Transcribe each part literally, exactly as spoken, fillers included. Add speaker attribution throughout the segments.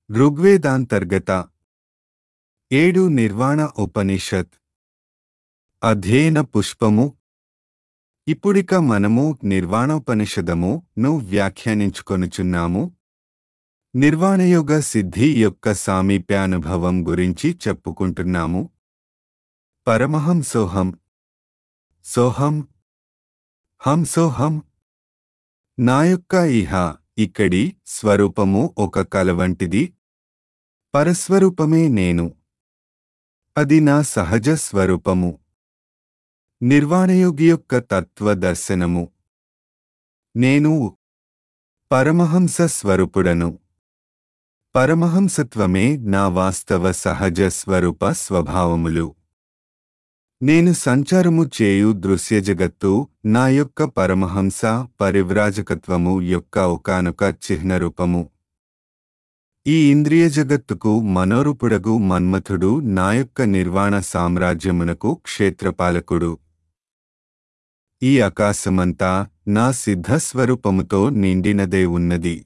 Speaker 1: ఋగ్వేదాంతర్గత ఏడు నిర్వాణ ఉపనిషత్ అధ్యయన పుష్పము. ఇప్పుడిక మనము నిర్వాణోపనిషదము ను వ్యాఖ్యానించుకొనుచున్నాము. నిర్వాణయోగ సిద్ధి యొక్క సామీప్యానుభవం గురించి చెప్పుకుంటున్నాము. పరమహంసోహం సోహం హంసోహం. నా యొక్క ఇహ ఇక్కడి స్వరూపము ఒక కల వంటిది. పరస్వరూపమే నేను. అది నా సహజ స్వరూపము. నిర్వాణయోగి యొక్క తత్వ దర్శనము. నేను పరమహంస స్వరూపుడను. పరమహంసత్వమే నా వాస్తవ సహజ స్వరూప స్వభావములు. నేను సంచారము చేయు దృశ్య జగత్తు నా యొక్క పరమహంస పరివ్రాజకత్వము యొక్క ఒకానొక చిహ్నరూపము. ఈ ఇంద్రియ జగత్తుకు మనోరూపుడగు మన్మథుడు నా యొక్క నిర్వాణ సామ్రాజ్యమునకు క్షేత్రపాలకుడు. ఈ ఆకాశమంతా నా సిద్ధస్వరూపముతో నిండినదే ఉన్నది.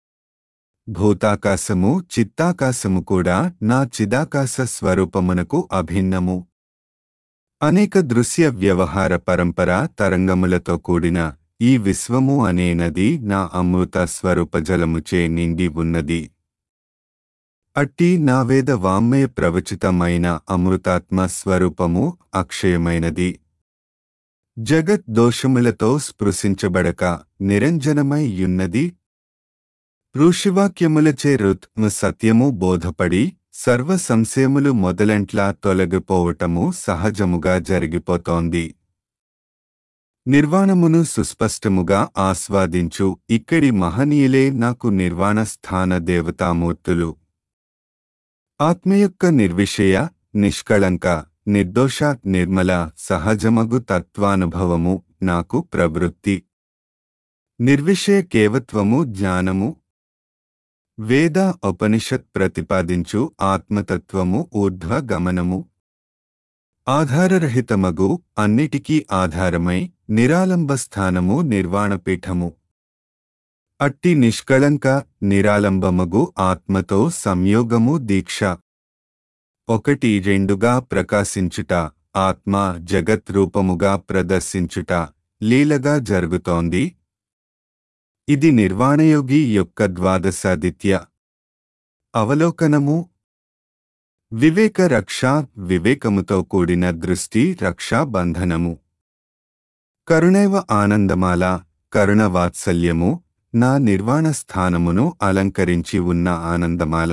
Speaker 1: భూతాకాశము చిత్తాకాశము కూడా నా చిదాకాశ స్వరూపమునకు అభిన్నము. అనేక దృశ్య వ్యవహార పరంపర తరంగములతో కూడిన ఈ విశ్వము అనే నది నా అమృత స్వరూప జలముచే నిండి ఉన్నది. అట్టి నా వేద వాంగ్మయ ప్రవచితమైన అమృతాత్మ స్వరూపము అక్షయమైనది. జగత్ దోషములతో స్పృశించబడక నిరంజనమై యున్నది. ఋషివాక్యములచే రుత్మ సత్యము బోధపడి సర్వ సంశయములు మొదలంట్లా తొలగిపోవటము సహజముగా జరిగిపోతోంది. నిర్వాణమును సుస్పష్టముగా ఆస్వాదించు ఇక్కడి మహనీయులే నాకు నిర్వాణ స్థాన దేవతామూర్తులు. ఆత్మ యొక్క నిర్విషయ నిష్కళంక నిర్దోష నిర్మల సహజమగు తత్వానుభవము నాకు ప్రవృత్తి. నిర్విషయ కేవత్వము జ్ఞానము. వేద ఉపనిషత్ ప్రతిపాదించు ఆత్మతత్వము ఊర్ధ్వ గమనము. ఆధారరహితమగు అన్నిటికీ ఆధారమై నిరాలంబస్థానము నిర్వాణపీఠము. అట్టి నిష్కళంక నిరాలంబమగు ఆత్మతో సంయోగము దీక్ష. ఒకటి రెండుగా ప్రకాశించుట ఆత్మ జగత్ రూపముగా ప్రదర్శించుట లీలగా జరుగుతోంది. ఇది నిర్వాణయోగి యొక్క ద్వాదశాదిత్య అవలోకనము. వివేక రక్ష వివేకముతో కూడిన దృష్టి రక్షా బంధనము. కరుణైవ ఆనందమాల కరుణ వాత్సల్యము నా నిర్వాణ స్థానమును అలంకరించి ఉన్న ఆనందమాల.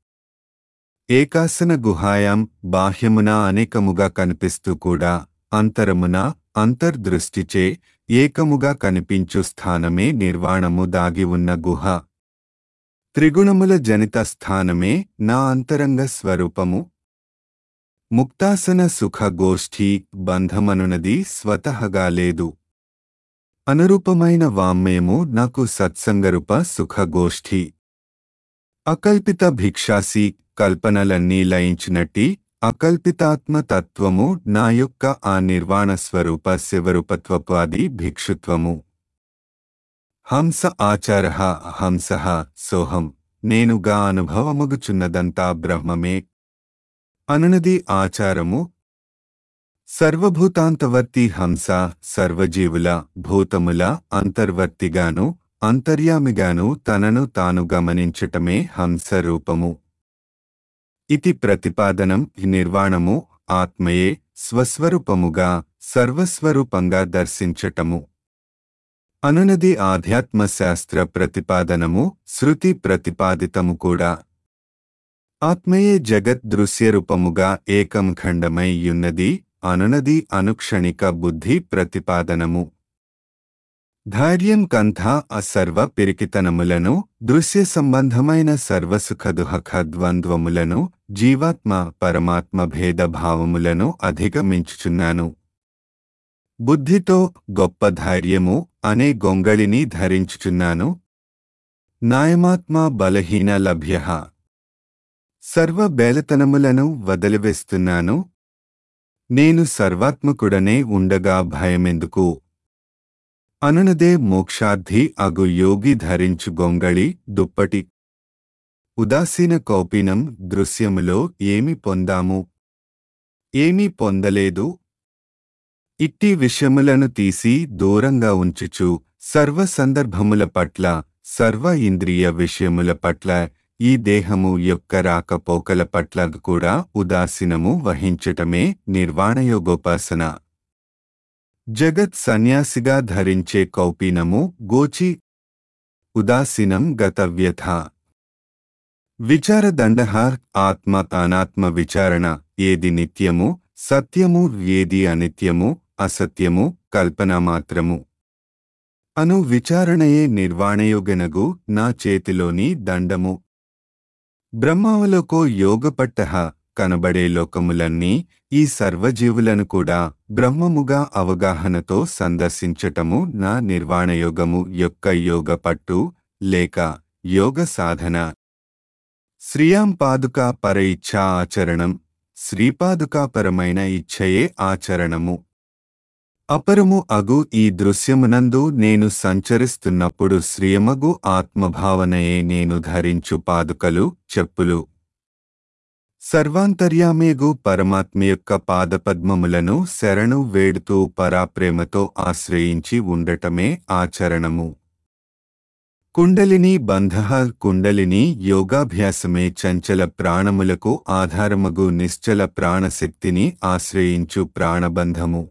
Speaker 1: ఏకాసన గుహాయాం బాహ్యమున అనేకముగా కనిపిస్తూ కూడా అంతరమున అంతర్దృష్టిచే ఏకముగా కనిపించు స్థానమే నిర్వాణము దాగి ఉన్న గుహ. త్రిగుణముల జనిత స్థానమే నా అంతరంగ స్వరూపము. ముక్తాసన సుఖ గోష్ఠీ బంధమనునది స్వతహగా లేదు. అనురూపమైన వాంగ్మయము నాకు సత్సంగరూప సుఖ గోష్ఠి. అకల్పిత భిక్షాసి కల్పనలన్నీ లయించినట్టి అకల్పితాత్మ తత్వము నా యొక్క ఆ నిర్వాణ స్వరూప శివరూపత్వపాది భిక్షుత్వము. హంస ఆచారః హంసః సోహం. నేనుగా అనుభవమగుచున్నదంతా బ్రహ్మమే అనునది ఆచారము. సర్వభూతాంతవర్తి హంస సర్వజీవుల భూతముల అంతర్వర్తిగాను అంతర్యామిగాను తనను తాను గమనించటమే హంస రూపము. ఇతి ప్రతిపాదనం. నిర్వాణము ఆత్మయే స్వస్వరూపముగా సర్వస్వరూపంగా దర్శించటము అనునది ఆధ్యాత్మశాస్త్ర ప్రతిపాదనము. శృతి ప్రతిపాదితము కూడా. ఆత్మయే జగత్ దృశ్యరూపముగా ఏకం ఖండమై యున్నది అనునది అనుక్షణిక బుద్ధి ప్రతిపాదనము. ధైర్యం కంథ అసర్వ పిరికితనములను దృశ్య సంబంధమైన సర్వసుఖదుహఖ ద్వంద్వములను జీవాత్మ పరమాత్మ భేదభావములను అధిగమించుచున్నాను. బుద్ధితో గొప్ప ధైర్యము అనే గొంగళిని ధరించుచున్నాను. నాయమాత్మ బలహీన లభ్యః. సర్వ బేలతనములను వదిలివేస్తున్నాను. నేను సర్వాత్మకుడనే ఉండగా భయమెందుకు అనునదే మోక్షార్థి అగు యోగి ధరించు గొంగళి దుప్పటి. ఉదాసీన కౌపీనం దృశ్యములో ఏమి పొందాము? ఏమీ పొందలేదు. ఇట్టి విషయములను తీసి దూరంగా ఉంచుచు సర్వ సందర్భముల పట్ల, సర్వ ఇంద్రియ విషయముల పట్ల, ఈ దేహము యొక్క రాకపోకల పట్ల కూడా ఉదాసీనము వహించటమే నిర్వాణయోగోపాసన. జగత్ సన్యాసిగా ధరించే కౌపీనము గోచి ఉదాసీనం గతవ్యథ. విచారదండః ఆత్మ అనాత్మ విచారణ, ఏది నిత్యము సత్యము, ఏది అనిత్యము అసత్యము కల్పన మాత్రము అను విచారణయే నిర్వాణయోగనగు నా చేతిలోని దండము. బ్రహ్మావలోకో యోగపట్టః కనబడే లోకములన్నీ, ఈ సర్వజీవులను కూడా బ్రహ్మముగా అవగాహనతో సందర్శించటము నా నిర్వాణయోగము యొక్క యోగ పట్టు లేక యోగ సాధన. శ్రీయాం పాదుకా పర ఇచ్ఛా ఆచరణం, శ్రీపాదుకాపరమైన ఇచ్ఛయే ఆచరణము. అపరము అగు ఈ దృశ్యమునందు నేను సంచరిస్తున్నప్పుడు శ్రియమగు ఆత్మభావనయే నేను ధరించు పాదుకలు, చెప్పులు. సర్వాంతర్యామేగు పరమాత్మ యొక్క పాదపద్మములను శరణు వేడుతూ పరాప్రేమతో ఆశ్రయించి ఉండటమే ఆచరణము. కుండలిని బంధః కుండలిని యోగాభ్యాసమే చంచల ప్రాణములకు ఆధారమగు నిశ్చల ప్రాణశక్తిని ఆశ్రయించు ప్రాణబంధము.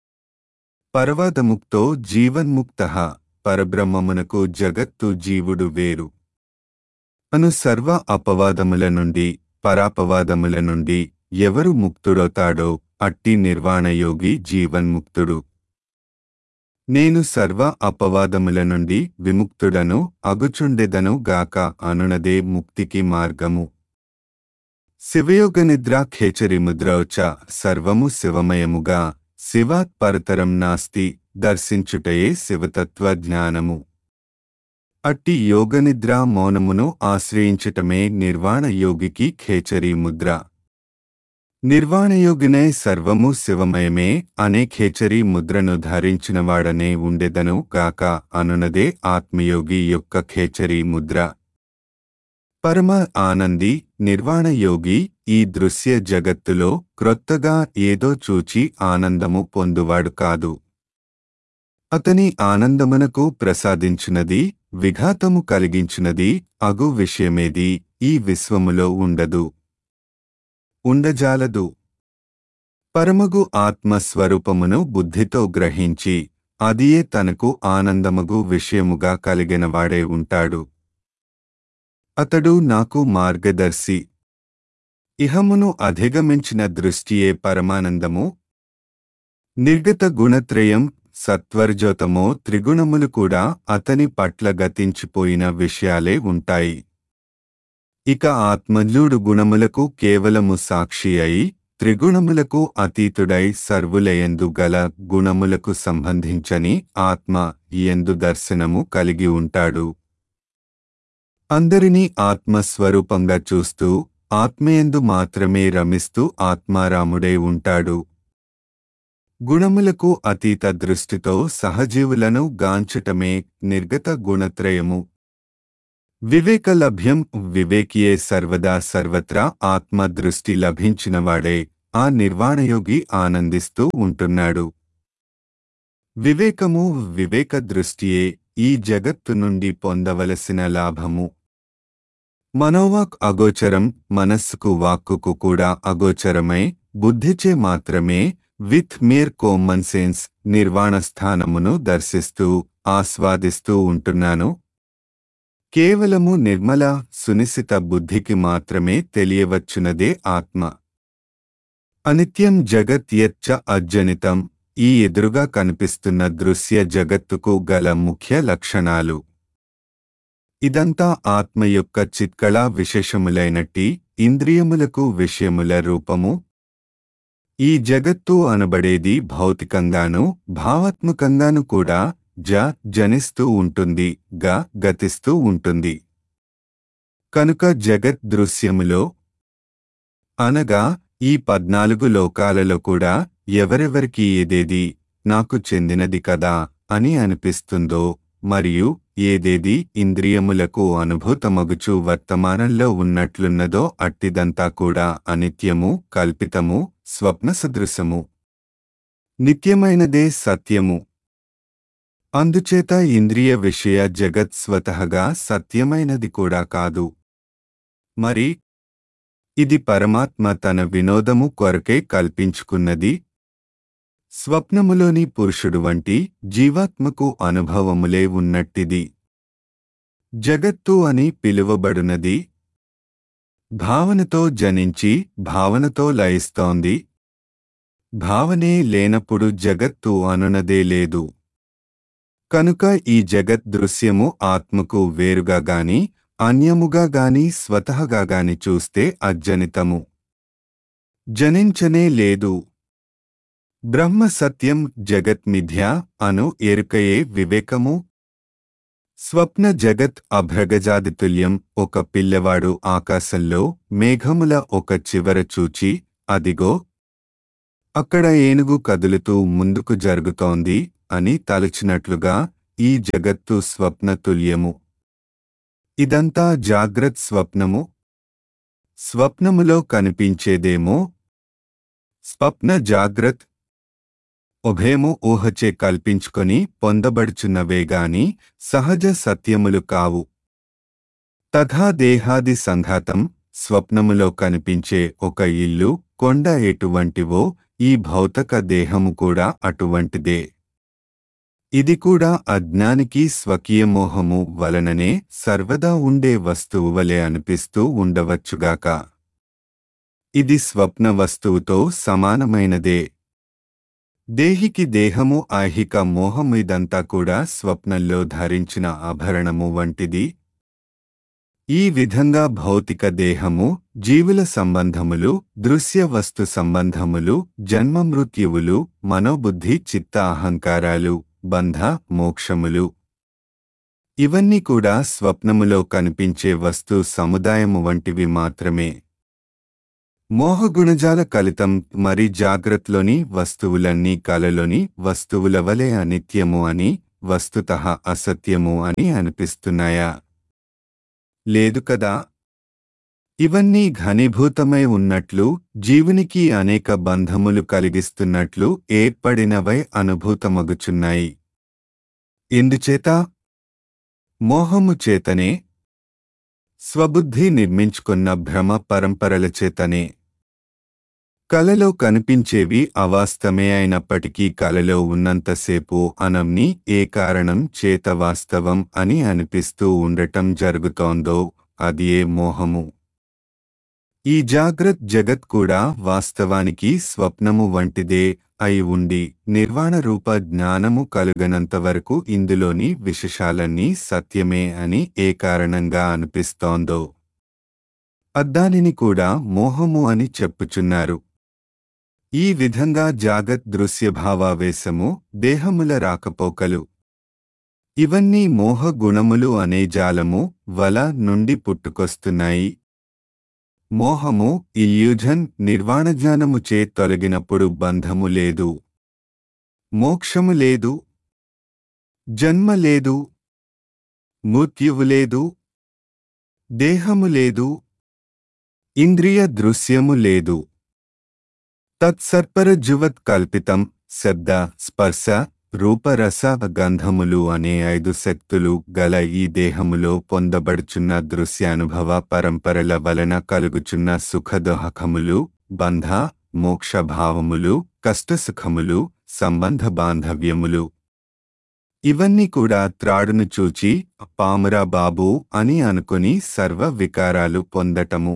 Speaker 1: పరవాదముక్తో జీవన్ముక్తః పరబ్రహ్మమునకు జగత్తు జీవుడు వేరు అను సర్వ అపవాదముల నుండి, పరాపవాదముల నుండి ఎవరు ముక్తుడవుతాడో అట్టి నిర్వాణయోగి జీవన్ముక్తుడు. నేను సర్వ అపవాదముల నుండి విముక్తుడను అగుచుండెదను గాక అనునదే ముక్తికి మార్గము. శివయోగనిద్రా ఖేచరిముద్రౌచ సర్వము శివమయముగా, శివాత్ పరతరం నాస్తి దర్శించుటయే శివతత్వ జ్ఞానము. అట్టి యోగనిద్రా మౌనమును ఆశ్రయించటమే నిర్వాణ యోగికి ఖేచరీ ముద్ర. నిర్వాణయోగినే సర్వము శివమయమే అనే ఖేచరీ ముద్రను ధరించినవాడనే ఉండెదను గాక అనునదే ఆత్మయోగి యొక్క ఖేచరీ ముద్ర. పరమ ఆనంది నిర్వాణయోగి ఈ దృశ్య జగత్తులో క్రొత్తగా ఏదో చూచి ఆనందము పొందువాడు కాదు. అతని ఆనందమునకు ప్రసాదించినది, విఘాతము కలిగించినది అగు విషయమేది ఈ విశ్వములో ఉండదు, ఉండజాలదు. పరమగు ఆత్మస్వరూపమును బుద్ధితో గ్రహించి అదియే తనకు ఆనందమగు విషయముగా కలిగినవాడే ఉంటాడు. అతడు నాకు మార్గదర్శి. ఇహమును అధిగమించిన దృష్టియే పరమానందము. నిర్గత గుణత్రయం సత్వర్జోతమో త్రిగుణములు కూడా అతని పట్ల గతించిపోయిన విషయాలే ఉంటాయి. ఇక ఆత్మజ్ఞుడు గుణములకు కేవలము సాక్షి అయి, త్రిగుణములకు అతీతుడై సర్వులయందు గల గుణములకు సంబంధించని ఆత్మ యందు దర్శనము కలిగి ఉంటాడు. అందరినీ ఆత్మస్వరూపంగా చూస్తూ ఆత్మయందు మాత్రమే రమిస్తూ ఆత్మారాముడై ఉంటాడు. గుణములకు అతీత దృష్టితో సహజీవులను గాంచటమే నిర్గత గుణత్రయము. వివేక లభ్యం వివేకియే సర్వదా సర్వత్రా ఆత్మ దృష్టి లభించినవాడే ఆ నిర్వాణయోగి ఆనందిస్తూ ఉంటున్నాడు. వివేకము వివేక దృష్టియే ఈ జగత్తు నుండి పొందవలసిన లాభము. మనోవాక్ అగోచరం, మనస్సుకు వాక్కుకు కూడా అగోచరమై బుద్ధిచే మాత్రమే విత్ మేర్ కామన్ సెన్స్ నిర్వాణస్థానమును దర్శిస్తూ ఆస్వాదిస్తూ ఉంటున్నాను. కేవలము నిర్మల సునిశిత బుద్ధికి మాత్రమే తెలియవచ్చునదే ఆత్మ. అనిత్యం జగత్ యచ్చ అజ్జనితం ఈ ఎదురుగా కనిపిస్తున్న దృశ్య జగత్తుకు గల ముఖ్య లక్షణాలు. ఇదంతా ఆత్మ యొక్క చిత్కళా విశేషములైనట్టి ఇంద్రియములకు విషయముల రూపము. ఈ జగత్తు అనబడేది భౌతికంగాను భావాత్మకంగాను కూడా జ జనిస్తూ ఉంటుంది, గ గతిస్తూ ఉంటుంది. కనుక జగత్ దృశ్యములో అనగా ఈ పద్నాలుగు లోకాలలో కూడా ఎవరెవరికి ఏదేది నాకు చెందినది కదా అని అనిపిస్తుందో, మరియు ఏదేది ఇంద్రియములకు అనుభూతమగుచు వర్తమానంలో ఉన్నట్లున్నదో అట్టిదంతా కూడా అనిత్యము, కల్పితము, స్వప్నసదృశము. నిత్యమైనదే సత్యము. అందుచేత ఇంద్రియ విషయ జగత్ స్వతహగా సత్యమైనది కూడా కాదు. మరి ఇది పరమాత్మ తన వినోదము కొరకే కల్పించుకున్నది. స్వప్నములోని పురుషుడు వంటి జీవాత్మకు అనుభవములే ఉన్నట్టిది. జగత్తు అని పిలువబడునది భావనతో జనించి భావనతో లయిస్తోంది. భావనే లేనప్పుడు జగత్తు అనునదే లేదు. కనుక ఈ జగత్ దృశ్యము ఆత్మకు వేరుగా గాని అన్యముగా గాని స్వతహగా గాని చూస్తే అజ్జనితము. జనించనే లేదు. బ్రహ్మ సత్యం, జగత్ మిథ్య అను ఎరుకయే వివేకము. స్వప్న జగత్ అభ్రగజాదితుల్యం. ఒక పిల్లవాడు ఆకాశంలో మేఘముల ఒక చివర చూచి, అదిగో అక్కడ ఏనుగు కదులుతూ ముందుకు జరుగుతోంది అని తలచినట్లుగా ఈ జగత్తు స్వప్నతుల్యము. ఇదంతా జాగ్రత్ స్వప్నము. స్వప్నములో కనిపించేదేమో స్వప్న జాగ్రత్ ఉభయము ఊహచే కల్పించుకొని పొందబడుచున్నవేగాని సహజ సత్యములు కావు. తథా దేహాది సంఘాతం. స్వప్నములో కనిపించే ఒక ఇల్లు, కొండ ఎటువంటివో ఈ భౌతిక దేహము కూడా అటువంటిదే. ఇది కూడా అజ్ఞానికి స్వకీయ మోహము వలననే సర్వదా ఉండే వస్తువు వలె అనిపిస్తూ ఉండవచ్చుగాక. ఇది స్వప్న వస్తువుతో సమానమైనదే. దేహికి దేహము ఐహిక మోహము ఇదంతా కూడా స్వప్నంలో ధరించిన ఆభరణము వంటిది. ఈ విధంగా భౌతిక దేహము, జీవుల సంబంధములు, దృశ్య వస్తు సంబంధములు, జన్మమృత్యువులు, మనోబుద్ధి చిత్త అహంకారాలు, బంధ మోక్షములు ఇవన్నీ కూడా స్వప్నములో కనిపించే వస్తు సముదాయము వంటివి మాత్రమే. మోహగుణజాల కలితం. మరి జాగ్రత్తలోని వస్తువులన్నీ కలలోని వస్తువుల వలె అనిత్యము అని, వస్తుతః అసత్యము అని అనిపిస్తున్నాయా? లేదు కదా. ఇవన్నీ ఘనీభూతమై ఉన్నట్లు, జీవునికి అనేక బంధములు కలిగిస్తున్నట్లు ఏర్పడినవై అనుభూతమగుచున్నాయి. ఎందుచేత? మోహము చేతనే. స్వబుద్ధి నిర్మించుకున్న భ్రమ పరంపరల చేతనే. కలలో కనిపించేవి అవాస్తవమే అయినప్పటికీ కలలో ఉన్నంతసేపు అనంని ఏ కారణం చేత వాస్తవం అని అనిపిస్తూ ఉండటం జరుగుతోందో అది ఏ మోహము. ఈ జాగ్రత్ జగత్ కూడా వాస్తవానికి స్వప్నము వంటిదే అయి ఉండి నిర్వాణ రూప జ్ఞానము కలుగనంతవరకు ఇందులోని విశేషాలన్నీ సత్యమే అని ఏ కారణంగా అనిపిస్తోందో అద్దానిని కూడా మోహము అని చెప్పుచున్నారు. ఈ విధంగా జాగత్ దృశ్యభావావేశము, దేహముల రాకపోకలు ఇవన్నీ మోహ గుణములు అనే జాలము వల నుండి పుట్టుకొస్తున్నాయి. మోహము ఇల్యూజన్ నిర్వాణజ్ఞానము చే తొలగినప్పుడు బంధము లేదు, మోక్షము లేదు, జన్మ లేదు, మృత్యువు లేదు, దేహము లేదు, ఇంద్రియ దృశ్యము లేదు. తత్సర్పరజ్జువత్ కల్పితం. శబ్ద, స్పర్శ, రూపరస గంధములు అనే ఐదు శక్తులు గల ఈ దేహములో పొందబడుచున్న దృశ్యానుభవ పరంపరల వలన కలుగుచున్న సుఖదుఃఖములు, బంధ మోక్షభావములు, కష్టసుఖములు, సంబంధ బాంధవ్యములు ఇవన్నీ కూడా త్రాడును చూచి పామురా బాబూ అని అనుకుని సర్వ వికారాలు పొందటము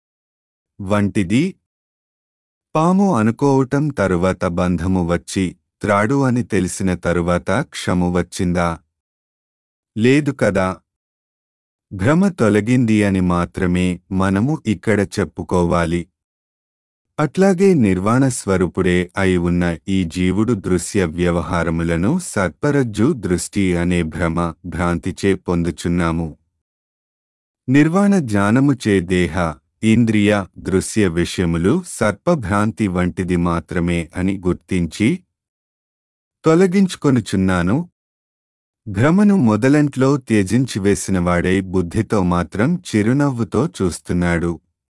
Speaker 1: వంటిది. పాము అనుకోవటం తరువాత బంధము వచ్చి త్రాడు అని తెలిసిన తరువాత క్షము వచ్చిందా? లేదు కదా. భ్రమ తొలగింది అని మాత్రమే మనము ఇక్కడ చెప్పుకోవాలి. అట్లాగే నిర్వాణ స్వరూపుడే అయి ఉన్న ఈ జీవుడు దృశ్య వ్యవహారములను సర్పరజ్జు దృష్టి అనే భ్రమ భ్రాంతిచే పొందుచున్నాము. నిర్వాణ జ్ఞానముచే దేహ, ఇంద్రియ, దృశ్య విషయములు సర్పభ్రాంతి వంటిది మాత్రమే అని గుర్తించి తొలగించుకొనుచున్నాను. భ్రమను మొదలంట్లో త్యజించివేసినవాడై బుద్ధితో మాత్రం చిరునవ్వుతో చూస్తున్నాడు.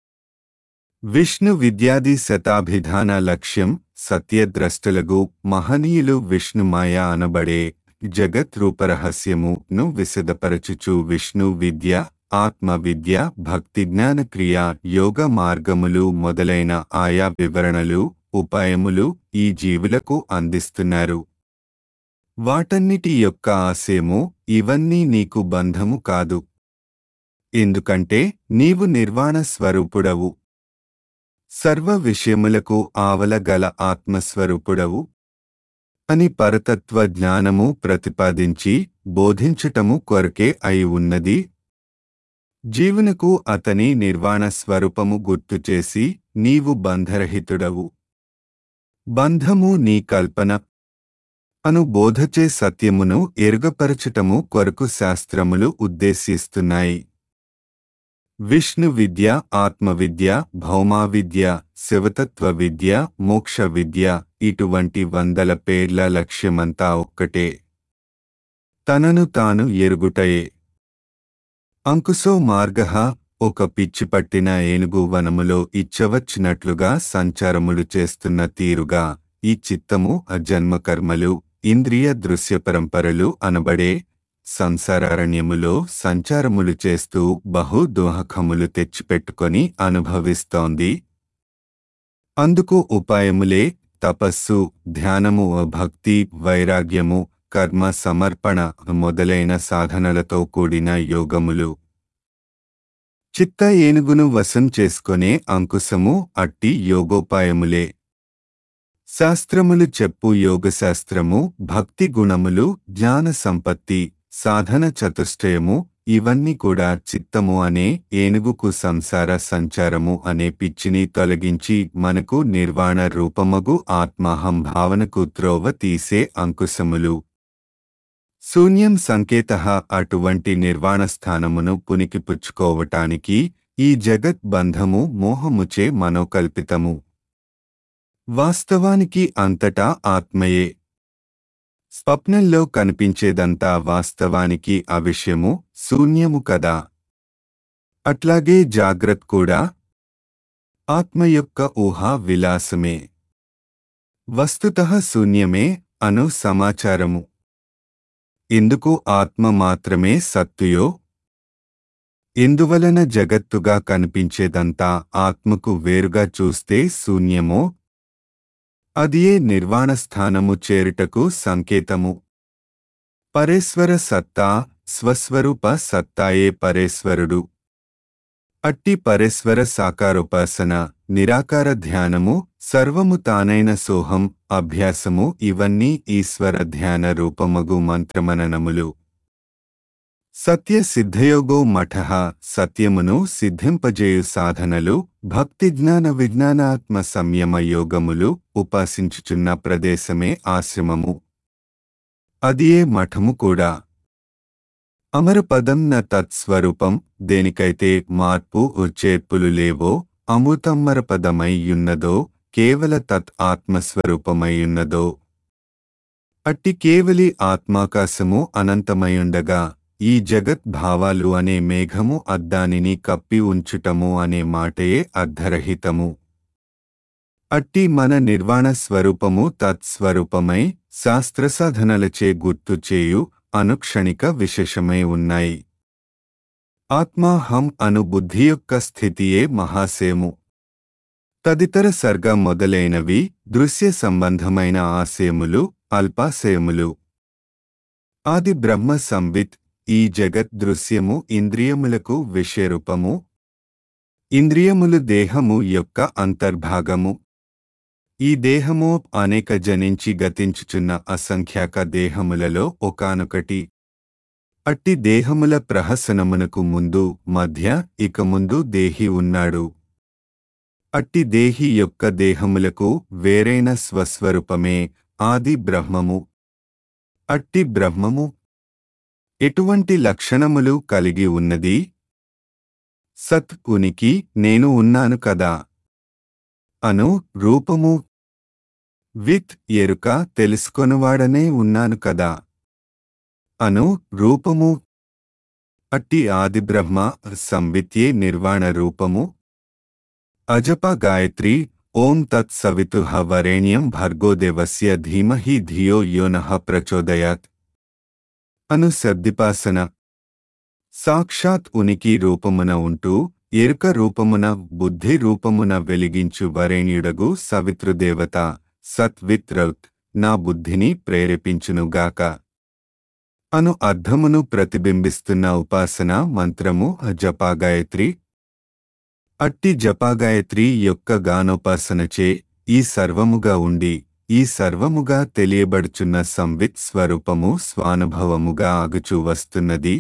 Speaker 1: విష్ణు విద్యాది శతాభిధాన లక్ష్యం సత్యద్రష్టలగు మహనీయులు విష్ణుమాయ అనబడే జగత్ రూపరహస్యము ను విశదపరచుచు విష్ణు విద్య, ఆత్మ విద్య, భక్తి జ్ఞాన క్రియ, యోగ మార్గములు మొదలైన ఆయా వివరణలు, ఉపాయములు ఈ జీవులకు అందిస్తున్నారు. వాటన్నిటి యొక్క ఆశయము ఇవన్నీ నీకు బంధము కాదు. ఎందుకంటే నీవు నిర్వాణ స్వరూపుడవు. సర్వ విషయములకు ఆవల గల ఆత్మస్వరూపుడవు అని పరతత్వ జ్ఞానము ప్రతిపాదించి బోధించటము కొరకే అయి ఉన్నది. జీవునకు అతని నిర్వాణ స్వరూపము గుర్తుచేసి నీవు బంధరహితుడవు, బంధము నీ కల్పన అను బోధచే సత్యమును ఎరుగపరచటము కొరకు శాస్త్రములు ఉద్దేశిస్తున్నాయి. విష్ణు విద్య, ఆత్మ విద్య, భౌమా విద్య, శివతత్వ విద్య, మోక్ష విద్య ఇటువంటి వందల పేర్ల లక్ష్యమంతా ఒక్కటే, తనను తాను ఎరుగుటయే. అంకుశో మార్గః ఒక పిచ్చిపట్టిన ఏనుగు వనములో ఇచ్చవచ్చినట్లుగా సంచారములు చేస్తున్న తీరుగా ఈ చిత్తము అజన్మకర్మలు, ఇంద్రియ దృశ్య పరంపరలు అనబడే సంసారారణ్యములో సంచారములు చేస్తూ బహు దుఃఖములు తెచ్చిపెట్టుకొని అనుభవిస్తోంది. అందుకు ఉపాయములే తపస్సు, ధ్యానము, భక్తి, వైరాగ్యము, కర్మ సమర్పణ మొదలైన సాధనలతో కూడిన యోగములు. చిత్త ఏనుగును వశం చేసుకొనే అంకుశము అట్టి యోగోపాయములే. శాస్త్రములు చెప్పు యోగశాస్త్రము, భక్తి గుణములు, జ్ఞాన సంపత్తి, సాధన చతుష్టయము ఇవన్నీ కూడా చిత్తము అనే ఏనుగుకు సంసార సంచారము అనే పిచ్చిని తొలగించి మనకు నిర్వాణ రూపమగు ఆత్మాహం భావనకు త్రోవ తీసే అంకుశములు. శూన్యం సంకేతః అటువంటి నిర్వాణస్థానమును పునికిపుచ్చుకోవటానికి ఈ జగత్ బంధము మోహముచే మనోకల్పితము. వాస్తవానికి అంతటా ఆత్మయే. స్వప్నంలో కనిపించేదంతా వాస్తవానికి అవిషయము, శూన్యము కదా. అట్లాగే జాగ్రత్త కూడా ఆత్మ యొక్క ఊహా విలాసమే, వస్తుతః శూన్యమే అను సమాచారము. ఎందుకు ఆత్మ మాత్రమే సత్తుయో, ఎందువలన జగత్తుగా కనిపించేదంతా ఆత్మకు వేరుగా చూస్తే శూన్యమో అదియే నిర్వాణస్థానము చేరుటకు సంకేతము. పరేశ్వర సత్తా, స్వస్వరూప సత్తాయే పరేశ్వరుడు. అట్టి పరేశ్వర సాకారోపాసన, నిరాకార ధ్యానము, సర్వము తానైన సోహం అభ్యాసము ఇవన్నీ ఈశ్వర ధ్యాన రూపమగు మంత్రమననములు. సత్య సిద్ధయోగో మఠః సత్యమును సిద్ధింపజేయు సాధనలు, భక్తి జ్ఞాన విజ్ఞానాత్మ సంయమ యోగములు ఉపాసించుచున్న ప్రదేశమే ఆశ్రమము. అదియే మఠము కూడా. అమరపదం న తత్స్వరూపం దేనికైతే మార్పు చేర్పులు లేవో అమృతమ్మరపదమైయున్నదో కేవల తత్ ఆత్మస్వరూపమైయున్నదో అట్టి కేవలి ఆత్మాకాశము అనంతమయుండగా ఈ జగత్ భావాలు అనే మేఘము అద్దానిని కప్పి ఉంచుటము అనే మాటయే అర్ధరహితము. అట్టి మన నిర్వాణ స్వరూపము తత్స్వరూపమై శాస్త్రసాధనలచే గుర్తుచేయు అనుక్షణిక విశేషమై ఉన్నాయి. ఆత్మాహం అను బుద్ధి యొక్క స్థితియే మహాశయము. తదితర సర్గ మొదలైనవి దృశ్య సంబంధమైన ఆశయములు, అల్పాశయములు. ఆది బ్రహ్మ సంవిత్ ఈ జగత్ దృశ్యము ఇంద్రియములకు విషయరూపము. ఇంద్రియములు దేహము యొక్క అంతర్భాగము. ఈ దేహము అనేక జనించి గతించుచున్న అసంఖ్యాక దేహములలో ఒకానొకటి. అట్టి దేహముల ప్రహసనమునకు ముందు, మధ్య, ఇక ముందు దేహి ఉన్నాడు. అట్టి దేహి యొక్క దేహములకు వేరైన స్వస్వరూపమే ఆది బ్రహ్మము. అట్టి బ్రహ్మము ఎటువంటి లక్షణములు కలిగి ఉన్నది? సత్ ఉనికి, నేను ఉన్నాను కదా అను రూపము. విత్ ఎరుక, తెలుసుకొనువాడనే ఉన్నాను కదా అను రూపము. అట్టి ఆదిబ్రహ్మ సంవిత్యే నిర్వాణ రూపము. అజప గాయత్రి ఓం తత్ సవితుః వరేణ్యం భర్గోదేవస్య ధీమహి ధియో యో నః ప్రచోదయాత్ అను శబ్దిపాసన. సాక్షాత్ ఉనికి రూపమున ఉంటూ ఎరుక రూపమున బుద్ధి రూపమున వెలిగించు వరేణ్యుడగు సవితృదేవత సత్విత్రౌత్ నా బుద్ధిని ప్రేరేపించునుగాక అను అర్థమును ప్రతిబింబిస్తున్న ఉపాసన మంత్రము జపాగాయత్రి. అట్టి జపాగాయత్రి యొక్క గానోపాసనచే ఈ సర్వముగా ఉండి ఈ సర్వముగా తెలియబడుచున్న సంవిత్ స్వరూపము స్వానుభవముగా ఆగుచూ వస్తున్నది.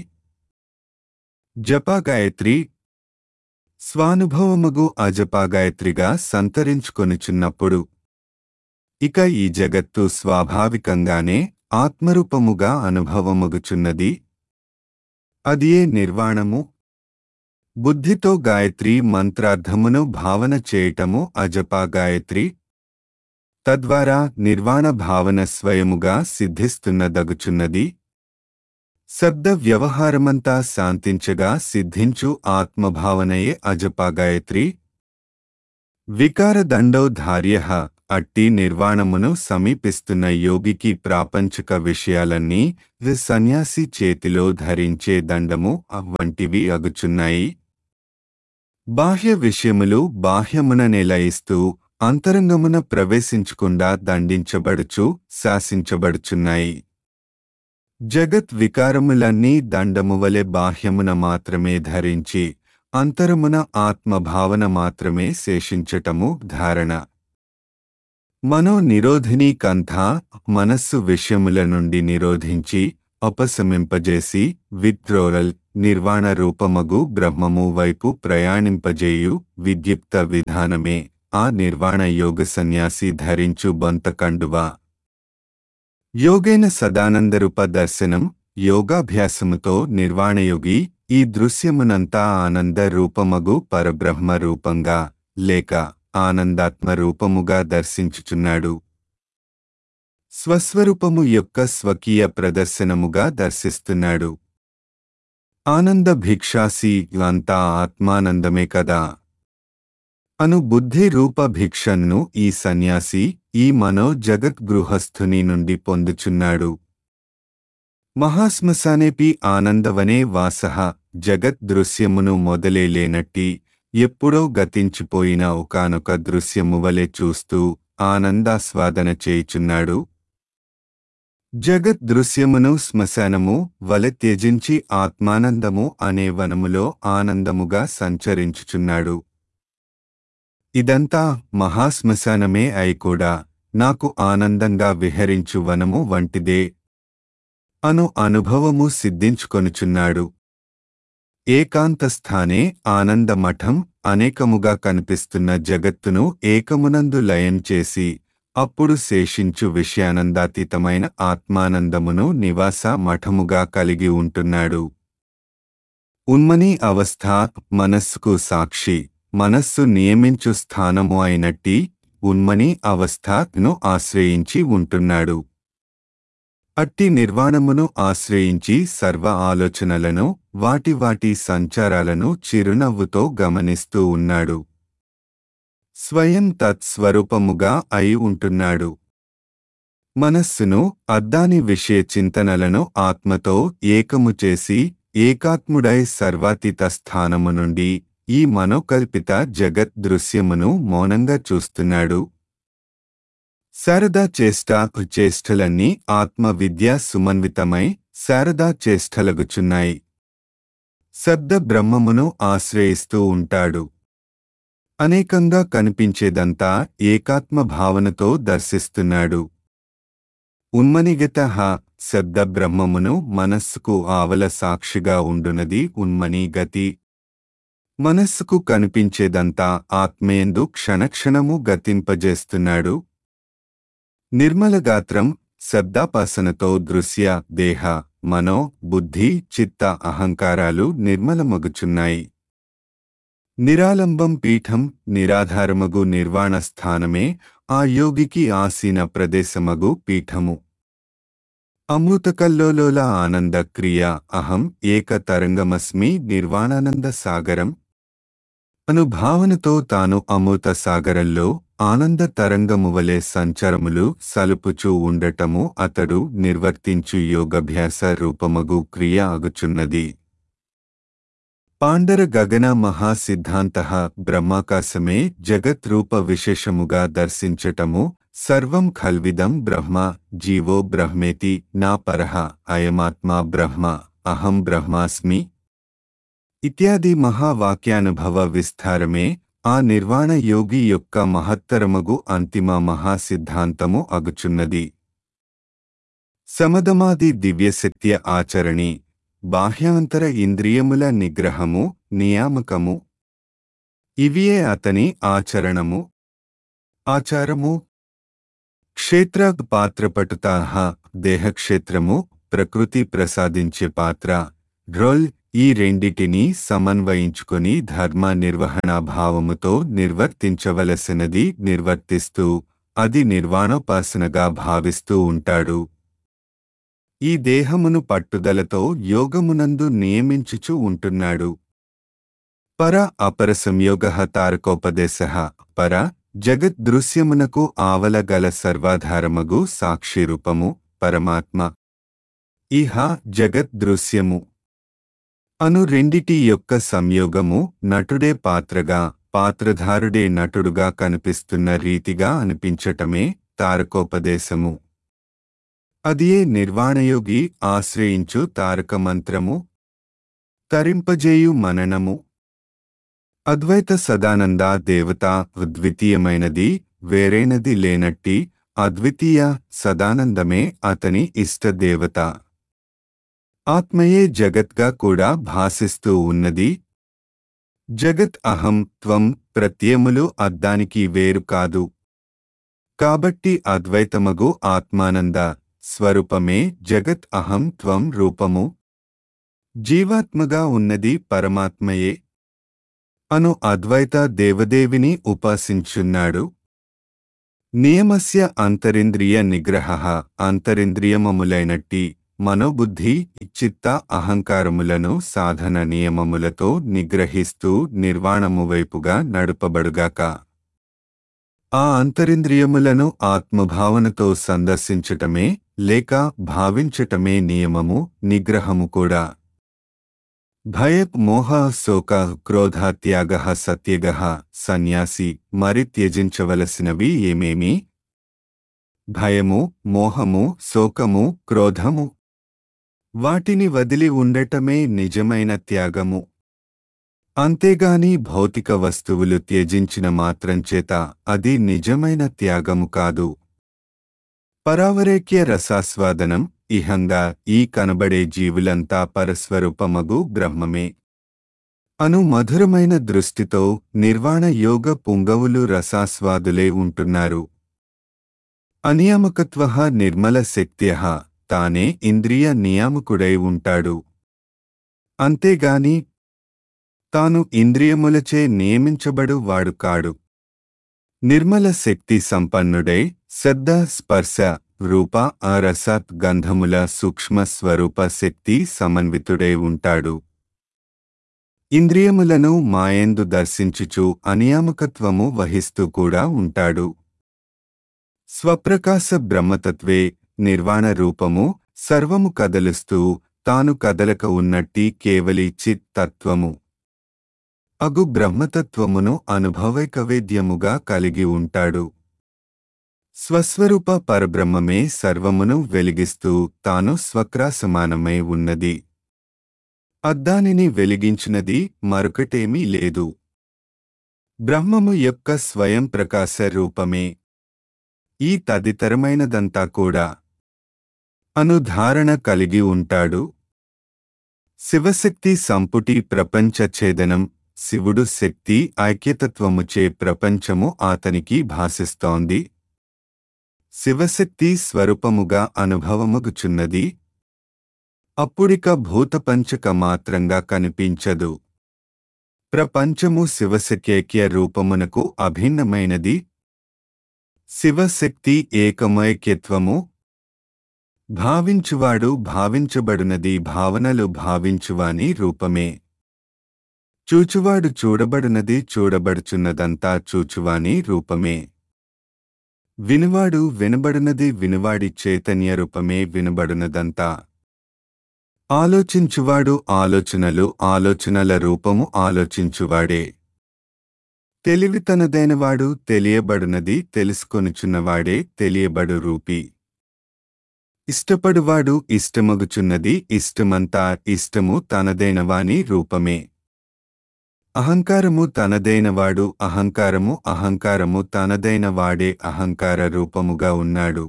Speaker 1: జపాగాయత్రి స్వానుభవముగు అజపాగాయత్రిగా సంతరించుకొనుచున్నప్పుడు ఇక ఈ జగత్తు స్వాభావికంగానే ఆత్మరూపముగా అనుభవమగుచున్నది. అదియే నిర్వాణము. బుద్ధితో గాయత్రి మంత్రార్థమును భావన చేయటము అజపాగాయత్రి. తద్వారా నిర్వాణ భావన స్వయముగా సిద్ధిస్తున్నదగుచున్నది. శబ్ద వ్యవహారమంతా శాంతించగా సిద్ధించు ఆత్మభావనయే అజపాగాయత్రి. వికారదండౌధార్యః అట్టి నిర్వాణమును సమీపిస్తున్న యోగికి ప్రాపంచిక విషయాలన్నీ సన్యాసి చేతిలో ధరించే దండము వంటివి అగుచున్నాయి. బాహ్య విషయములు బాహ్యమున నిలయిస్తూ అంతరంగమున ప్రవేశించకుండా దండించబడుచు శాసించబడుచున్నాయి. జగత్ వికారములన్నీ దండమువలె బాహ్యమున మాత్రమే ధరించి అంతరమున ఆత్మభావన మాత్రమే శేషించటము ధారణ. మనో నిరోధిని కంథ మనస్సు విషయముల నుండి నిరోధించి ఉపశమింపజేసి విత్డ్రోరల్ నిర్వాణ రూపమగు బ్రహ్మము వైపు ప్రయాణింపజేయు విద్యుక్త విధానమే ఆ నిర్వాణ యోగ సన్యాసి ధరించు బొంతకండువా. యోగేన సదానందరూప దర్శనం యోగాభ్యాసముతో నిర్వాణయోగి ఈ దృశ్యమునంతా ఆనంద రూపమగు పరబ్రహ్మ రూపంగా లేక ఆనందాత్మ రూపముగా దర్శించుచున్నాడు. స్వస్వరూపము యొక్క స్వకీయ ప్రదర్శనముగా దర్శిస్తున్నాడు. ఆనంద భిక్షాసి అంతా ఆత్మానందమే కదా అను బుద్ధి రూప భిక్షను ఈ సన్యాసి ఈ మనో జగద్గృహస్థుని నుండి పొందుచున్నాడు. మహాశ్మశానేపి ఆనందవనే వాసః జగత్ దృశ్యమును మొదలే లేనట్టి ఎప్పుడో గతించిపోయిన ఒకానొక దృశ్యము వలె చూస్తూ ఆనందాస్వాదన చేయుచున్నాడు. జగత్ దృశ్యమును శ్మశానము వలె త్యజించి ఆత్మానందము అనే వనములో ఆనందముగా సంచరించుచున్నాడు. ఇదంతా మహాశ్మశానమే అయి కూడా నాకు ఆనందంగా విహరించు వనము వంటిదే అను అనుభవము సిద్ధించుకొనుచున్నాడు. ఏకాంతస్థానే ఆనందమఠం అనేకముగా కనిపిస్తున్న జగత్తును ఏకమునందు లయం చేసి అప్పుడు శేషించు విషయానందాతీతమైన ఆత్మానందమును నివాస మఠముగా కలిగి ఉంటున్నాడు. ఉన్మని అవస్థ మనస్సుకు సాక్షి మనస్సు నియమించు స్థానము అయినట్టి ఉన్మని అవస్థను ఆశ్రయించి ఉంటున్నాడు. అట్టి నిర్వాణమును ఆశ్రయించి సర్వ ఆలోచనలను వాటి వాటి సంచారాలను చిరునవ్వుతో గమనిస్తూ ఉన్నాడు. స్వయం తత్స్వరూపముగా అయి ఉంటున్నాడు. మనస్సును అద్దాని విషయ చింతనలను ఆత్మతో ఏకము చేసి ఏకాత్ముడై సర్వాతీత స్థానము నుండి ఈ మనోకల్పిత జగత్ దృశ్యమును మౌనంగా చూస్తున్నాడు. శారదా చేష్ట చేష్టలన్నీ ఆత్మ విద్యా సుమన్వితమై శారదా చేష్టలగుచున్నాయి. శబ్ద బ్రహ్మమును ఆశ్రయిస్తూ ఉంటాడు. అనేకంగా కనిపించేదంతా ఏకాత్మ భావనతో దర్శిస్తున్నాడు. ఉన్మనిగతః శబ్ద బ్రహ్మమును మనస్సుకు ఆవల సాక్షిగా ఉండునది ఉన్మని గతి. మనస్సుకు కనిపించేదంతా ఆత్మయందు క్షణక్షణము గతింపజేస్తున్నాడు. నిర్మలగాత్రం శబ్దాపాసనతో దృశ్య దేహ మనో బుద్ధి చిత్త అహంకారాలు నిర్మలమగుచున్నాయి. నిరాలంబం పీఠం నిరాధారమగు నిర్వాణ స్థానమే ఆ యోగికి ఆసీన ప్రదేశమగు పీఠము. అమృతకల్లోలోల ఆనంద క్రియ అహం ఏక తరంగమస్మి నిర్వాణానంద సాగరం అను భావనతో తాను అమృత సాగరంలో ఆనంద తరంగమువలె సంచరములు సలుపుచూ ఉండటము అతడు నిర్వర్తించు యోగభ్యాస రూపమగు క్రియ అగుచున్నది. పాండర గగన మహాసిద్ధాంత బ్రహ్మాకాశమే జగత్ రూప విశేషముగా దర్శించటము. సర్వం ఖల్విదం బ్రహ్మ జీవో బ్రహ్మేతి నా పరః అయమాత్మా బ్రహ్మ అహం బ్రహ్మాస్మి ఇత్యాది మహావాక్యానుభవ విస్తారమే ఆ నిర్వాణ యోగి యొక్క మహత్తరమగు అంతిమ మహాసిద్ధాంతము అగుచున్నది. సమదమాది దివ్యసత్య ఆచరణి బాహ్యాంతర ఇంద్రియముల నిగ్రహము నియామకము ఇవియే అతని ఆచరణము ఆచారము. క్షేత్ర పాత్రపటుతాహ దేహక్షేత్రము ప్రకృతి ప్రసాదించే పాత్ర రోల్ ఈ రెండిటిని సమన్వయించుకొని ధర్మ నిర్వహణా భావముతో నిర్వర్తించవలసినది నిర్వర్తిస్తూ అది నిర్వాణోపాసనగా భావిస్తూ ఉంటాడు. ఈ దేహమును పట్టుదలతో యోగమునందు నియమించుచూ ఉంటున్నాడు. పర అపర సంయోగః తారకోపదేశః పర జగద్దృశ్యమునకు ఆవల గల సర్వాధారమగు సాక్షిరూపము పరమాత్మ. ఇహ జగద్దృశ్యము అను రెండిటి యొక్క సంయోగము నటుడే పాత్రగా పాత్రధారుడే నటుడుగా కనిపిస్తున్న రీతిగా అనిపించటమే తారకోపదేశము. అదియే నిర్వాణయోగి ఆశ్రయించు తారకమంత్రము తరింపజేయు మననము. అద్వైత సదానంద దేవత ద్వితీయమైనది వేరైనది లేనట్టి అద్వితీయ సదానందమే అతని ఇష్టదేవత. ఆత్మయే జగత్గా కూడా భాసిస్తూ ఉన్నది. జగత్ అహం త్వం ప్రత్యయములు అద్దానికి వేరు కాదు. కాబట్టి అద్వైతమగు ఆత్మానంద స్వరూపమే జగత్ అహం త్వం రూపము. జీవాత్మగా ఉన్నది పరమాత్మయే అను అద్వైత దేవదేవిని ఉపాసించున్నాడు. నియమస్య అంతరింద్రియ నిగ్రహః అంతరింద్రియమములైనట్టి మనోబుద్ధి చిత్త అహంకారములను సాధన నియమములతో నిగ్రహిస్తూ నిర్వాణము వైపుగా నడుపబడుగాక. ఆ అంతరింద్రియములను ఆత్మభావనతో సందర్శించటమే లేక భావించటమే నియమము నిగ్రహము కూడా. భయ మోహ శోక క్రోధాత్యాగ సత్యగ సన్యాసి మరి త్యజించవలసినవి ఏమేమి? భయము మోహము శోకము క్రోధము. వాటిని వదిలి ఉండటమే నిజమైన త్యాగము. అంతేగాని భౌతిక వస్తువులు త్యజించిన మాత్రంచేత అది నిజమైన త్యాగము కాదు. పరావరేక్య రసాస్వాదనం ఇహంగా ఈ కనబడే జీవులంతా పరస్వరూపమగు బ్రహ్మమే అను మధురమైన దృష్టితో నిర్వాణ యోగ పుంగవులు రసాస్వాదులే ఉంటున్నారు. అనియామకత్వః నిర్మల శక్త్యః తానే ఇంద్రియ నియామకుడై ఉంటాడు. అంతేగాని తాను ఇంద్రియములచే నియమించబడు వాడు కాడు. నిర్మల శక్తి సంపన్నుడై శబ్ద స్పర్శ రూప అరసత్ గంధముల సూక్ష్మ స్వరూప శక్తి సమన్వితుడై ఉంటాడు. ఇంద్రియములను మాయందు దర్శించుచు అనియామకత్వము వహిస్తూ కూడా ఉంటాడు. స్వప్రకాశ బ్రహ్మతత్వే నిర్వాణ రూపము సర్వము కదలుస్తూ తాను కదలక ఉన్నట్టి కేవలి చిత్ తత్వము అగు బ్రహ్మతత్వమును అనుభవైకవేద్యముగా కలిగి ఉంటాడు. స్వస్వరూప పరబ్రహ్మమే సర్వమును వెలిగిస్తూ తాను స్వక్రాసమానమై ఉన్నది. అద్దానిని వెలిగించినది మరొకటేమీ లేదు. బ్రహ్మము యొక్క స్వయం ప్రకాశ రూపమే. ఈ తదితరమైనదంతా కూడా అనుధారణ కలిగి ఉంటాడు. శివశక్తి సంపుటి ప్రపంచ ఛేదనం శివుడు శక్తి ఐక్యతత్వముచే ప్రపంచము అతనికి భాసిస్తోంది. శివశక్తి స్వరూపముగా అనుభవమగుచున్నది. అప్పుడిక భూతపంచక మాత్రంగా కనిపించదు. ప్రపంచము శివశక్త్యైక్య రూపమునకు అభిన్నమైనది. శివశక్తి ఏకమైక్యత్వము భావించువాడు భావించబడునది భావనలు భావించువాని రూపమే. చూచువాడు చూడబడునది చూడబడుచున్నదంతా చూచువాని రూపమే. వినువాడు వినబడునది వినువాడి చైతన్య రూపమే వినబడునదంతా. ఆలోచించువాడు ఆలోచనలు ఆలోచనల రూపము ఆలోచించువాడే. తెలివితనదైనవాడు తెలియబడునది తెలుసుకొనుచున్నవాడే తెలియబడు రూపి. ఇష్టపడువాడు ఇష్టమగుచున్నది ఇష్టమంతా ఇష్టము తనదైనవాని రూపమే. అహంకారము తనదైనవాడు అహంకారము అహంకారము తనదైనవాడే అహంకార రూపముగా ఉన్నాడు.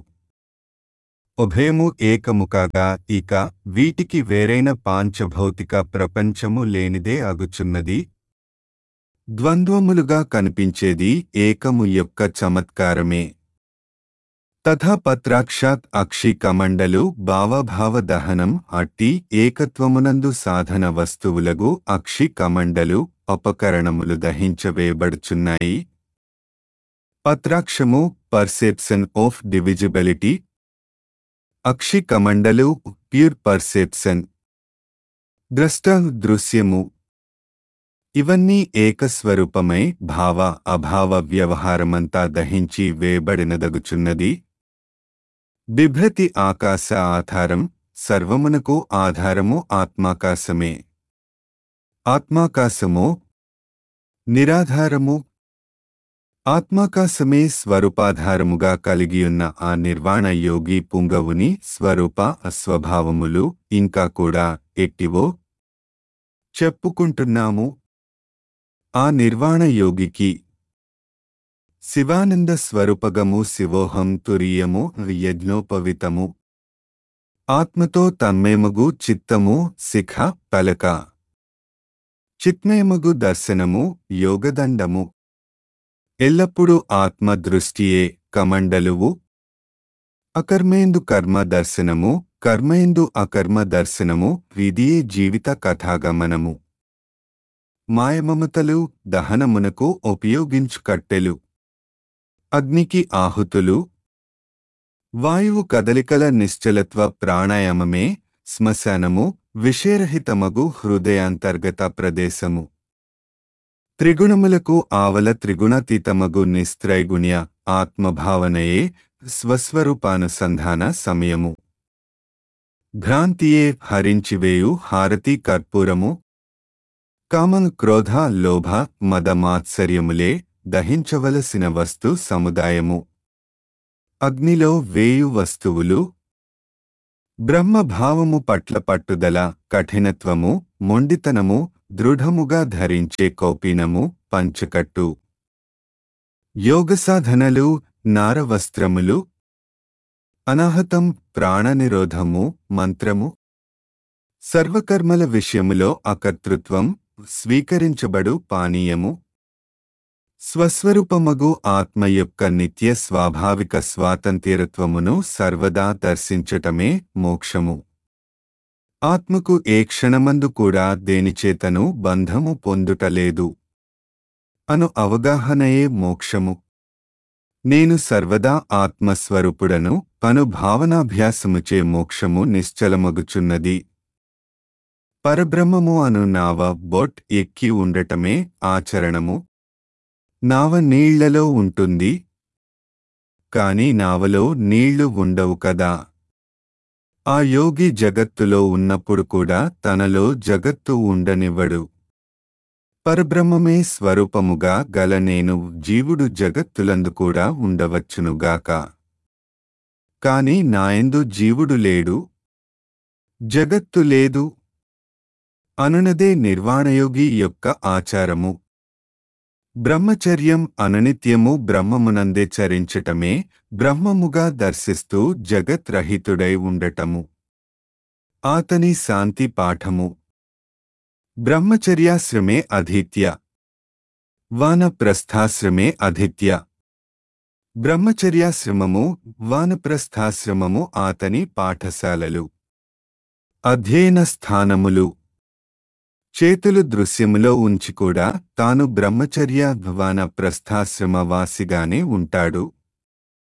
Speaker 1: ఉభయము ఏకము కాగా ఇక వీటికి వేరైన పాంచభౌతిక ప్రపంచము లేనిదే అగుచున్నది. ద్వంద్వములుగా కనిపించేది ఏకము యొక్క చమత్కారమే. తథా పత్రాక్షాత్ అక్షి కమండలు భావభావ దహనం అట్టి ఏకత్వమునందు సాధన వస్తువులగు అక్షి కమండలు ఉపకరణములు దహించవేయబడుచున్నాయి. పత్రాక్షము పర్సెప్షన్ ఆఫ్ డివిజిబిలిటీ, అక్షి కమండలు ప్యూర్ పర్సెప్షన్, ద్రష్ట దృశ్యము. ఇవన్నీ ఏకస్వరూపమై భావ అభావ వ్యవహారమంతా దహించి వేయబడినదగుచున్నది. బిభ్రతి ఆకాశ ఆధారం, సర్వమునకు ఆధారము ఆత్మాకాశమే. ఆత్మాకాశము నిరాధారము. ఆత్మాకాశమే స్వరూపాధారముగా కలిగియున్న ఆ నిర్వాణ యోగి పుంగవుని స్వరూప అస్వభావములు ఇంకా కూడా ఎట్టివో చెప్పుకుంటున్నాము. ఆ నిర్వాణ యోగికి శివానంద స్వరూపగము శివోహం తురీయము యజ్ఞోపవితము. ఆత్మతో తన్మయమగు చిత్తము శిఖ పలక. చిత్మయమగు దర్శనము యోగదండము. ఎల్లప్పుడూ ఆత్మ దృష్టియే కమండలువు. అకర్మేందు కర్మ దర్శనము, కర్మేందు అకర్మ దర్శనము విధియే జీవిత కథాగమనము. మాయమమతలు దహనమునకు ఉపయోగించు కట్టెలు. అగ్నికి ఆహుతులు. వాయువు కదలికల నిశ్చలత్వ ప్రాణాయామమే శ్మశానము, విషయరహితమగు హృదయాంతర్గత ప్రదేశము. త్రిగుణములకు ఆవల త్రిగుణాతీతమగు నిస్త్రైగుణ్య ఆత్మభావనయే స్వస్వరూపానుసంధాన సమయము. భ్రాంతియే హరించివేయు హారతి కర్పూరము. కామం క్రోధ లోభ మద మాత్సర్యములే దహించవలసిన వస్తు సముదాయము. అగ్నిలో వేయు వస్తువులు. బ్రహ్మభావము పట్ల పట్టుదల, కఠినత్వము, మొండితనము, దృఢముగా ధరించే కౌపీనము, పంచకట్టు. యోగసాధనలు, నారవస్త్రములు. అనాహతం ప్రాణనిరోధము, మంత్రము. సర్వకర్మల విషయములో అకర్తృత్వం, స్వీకరించబడు పానీయము. స్వస్వరూపమగు ఆత్మ యొక్క నిత్య స్వాభావిక స్వాతంత్ర్యత్వమును సర్వదా దర్శించటమే మోక్షము. ఆత్మకు ఏ క్షణమందు కూడా దేనిచేతను బంధము పొందుటలేదు అను అవగాహనయే మోక్షము. నేను సర్వదా ఆత్మస్వరూపుడను పను భావనాభ్యాసముచే మోక్షము నిశ్చలమగుచున్నది. పరబ్రహ్మము అను నావ బొట్ ఎక్కి ఉండటమే ఆచరణము. నావ నీళ్లలో ఉంటుంది, కాని నావలో నీళ్లు ఉండవు కదా. ఆ యోగి జగత్తులో ఉన్నప్పుడు కూడా తనలో జగత్తు ఉండనివ్వడు. పరబ్రహ్మమే స్వరూపముగా గల నేను జీవుడు జగత్తులందు కూడా ఉండవచ్చునుగాక. కాని నాయందు జీవుడు లేడు, జగత్తు లేదు అనునదే నిర్వాణయోగి యొక్క ఆచారము. బ్రహ్మచర్యం అననిత్యము బ్రహ్మమునందే చరించటమే బ్రహ్మముగా దర్శిస్తూ జగత్ రహితుడై ఉండటము. ఆతని శాంతి పాఠము. బ్రహ్మచర్యాశ్రమే అధీత్య, వానప్రస్థాశ్రమే అధీత్య. బ్రహ్మచర్యాశ్రమము, వానప్రస్థాశ్రమము ఆతని పాఠశాలలు, అధ్యయన స్థానములు. చేతులు దృశ్యములో ఉంచి కూడా తాను బ్రహ్మచర్య వానప్రస్థాశ్రమ వాసిగానే ఉంటాడు.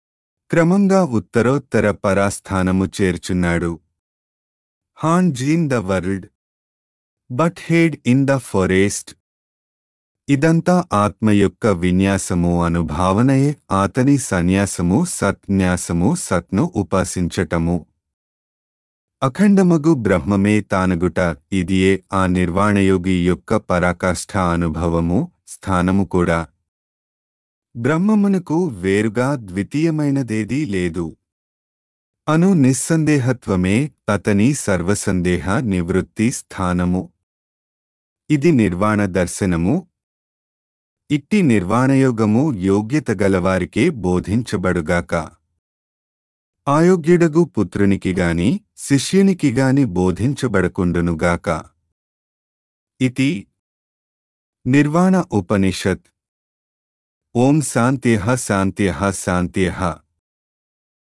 Speaker 1: క్రమంగా ఉత్తరోత్తర పరాస్థానము చేర్చున్నాడు. Hand in the world but head in the forest. ఇదంతా ఆత్మ యొక్క విన్యాసము అనుభావనయే. ఆతని సన్యాసము సత్న్యాసము సత్ను ఉపాసించటము. అఖండమగు బ్రహ్మమే తానగుట. ఇదియే ఆ నిర్వాణయోగి యొక్క పరాకాష్ఠ అనుభవము స్థానము కూడా. బ్రహ్మమునకు వేరుగా ద్వితీయమైనదేదీ లేదు అను నిస్సందేహత్వమే అతని సర్వసందేహ నివృత్తి స్థానము. ఇది నిర్వాణ దర్శనము. ఇట్టి నిర్వాణయోగము యోగ్యత గలవారికే బోధించబడుగాక. ఆయోగ్యుడగు పుత్రునికిగాని శిష్యునికిగాని బోధించబడకుండునుగాక. ఇతి నిర్వాణ ఉపనిషత్. ఓం శాంత్యః శాంత్యః శాంత్యః.